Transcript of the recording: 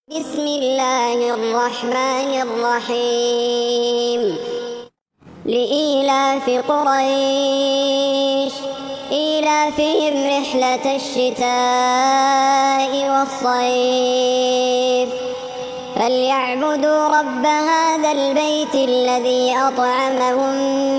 بسم الله الرحمن الرحيم. لإيلاف قريش إيلافهم رحلة الشتاء والصيف فليعبدوا رب هذا البيت الذي أطعمهم